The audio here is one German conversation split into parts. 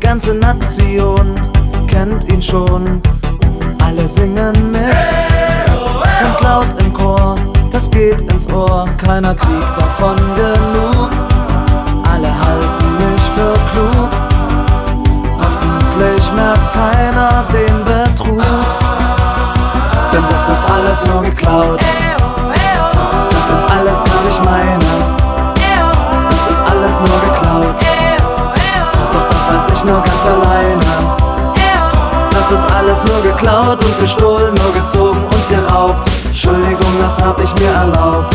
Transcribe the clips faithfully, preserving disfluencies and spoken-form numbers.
ganze Nation kennt ihn schon. Alle singen mit, ganz laut im Chor, das geht ins Ohr. Keiner kriegt davon genug, alle halten mich für klug. Hoffentlich merkt keiner den Betrug, denn das ist alles nur geklaut. Das ist alles gar nicht meine, das ist alles nur geklaut. Doch das weiß ich nur ganz alleine. Das ist alles nur geklaut und gestohlen, nur gezogen und geraubt. Entschuldigung, das hab ich mir erlaubt.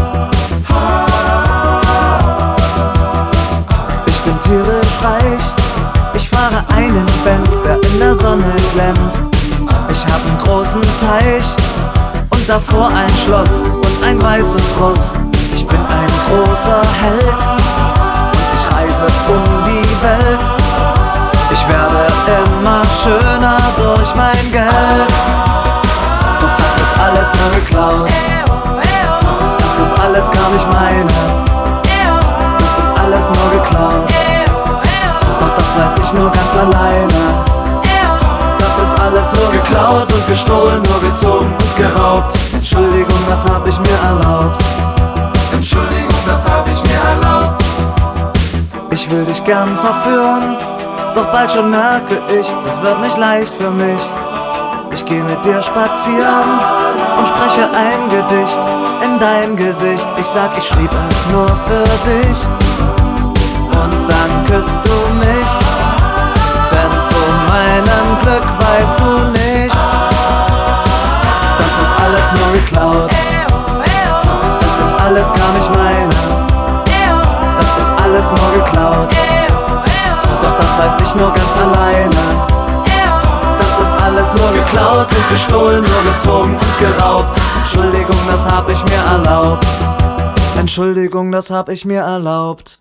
Ich bin tierisch reich, ich fahre einen Benz, der in der Sonne glänzt. Ich hab einen großen Teich und davor ein Schloss und ein weißes Ross. Ich bin ein großer Held und ich reise um die Welt. Ich werde immer schöner durch mein Geld. Doch das ist alles nur geklaut, das ist alles gar nicht meine, das ist alles nur geklaut. Doch das weiß ich nur ganz alleine. Das ist alles nur geklaut und gestohlen, nur gezogen und geraubt. Entschuldigung, das hab ich mir erlaubt. Entschuldigung, das hab ich mir erlaubt. Ich will dich gern verführen, doch bald schon merke ich, es wird nicht leicht für mich. Ich geh mit dir spazieren und spreche ein Gedicht in dein Gesicht. Ich sag, ich schrieb es nur für dich und dann küsst du mich, denn zu meinem Glück weißt du nicht. Das ist alles nur geklaut, das ist alles gar nicht meine, das ist alles nur geklaut. Doch das weiß ich nur ganz alleine. Das ist alles nur geklaut und gestohlen, nur gezogen und geraubt. Entschuldigung, das hab ich mir erlaubt. Entschuldigung, das hab ich mir erlaubt.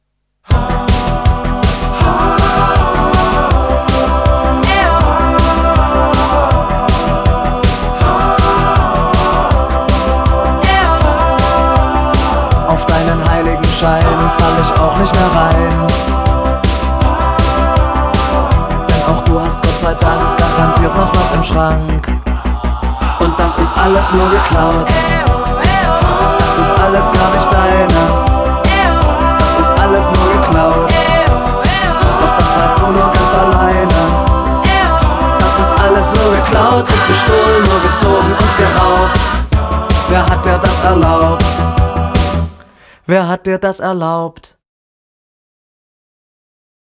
Auf deinen heiligen Schein fall ich auch nicht mehr rein. Du hast Gott sei Dank garantiert noch was im Schrank. Und das ist alles nur geklaut, das ist alles gar nicht deine, das ist alles nur geklaut. Doch das weißt du nur ganz alleine. Das ist alles nur geklaut und gestohlen, nur gezogen und geraubt. Wer hat dir das erlaubt? Wer hat dir das erlaubt?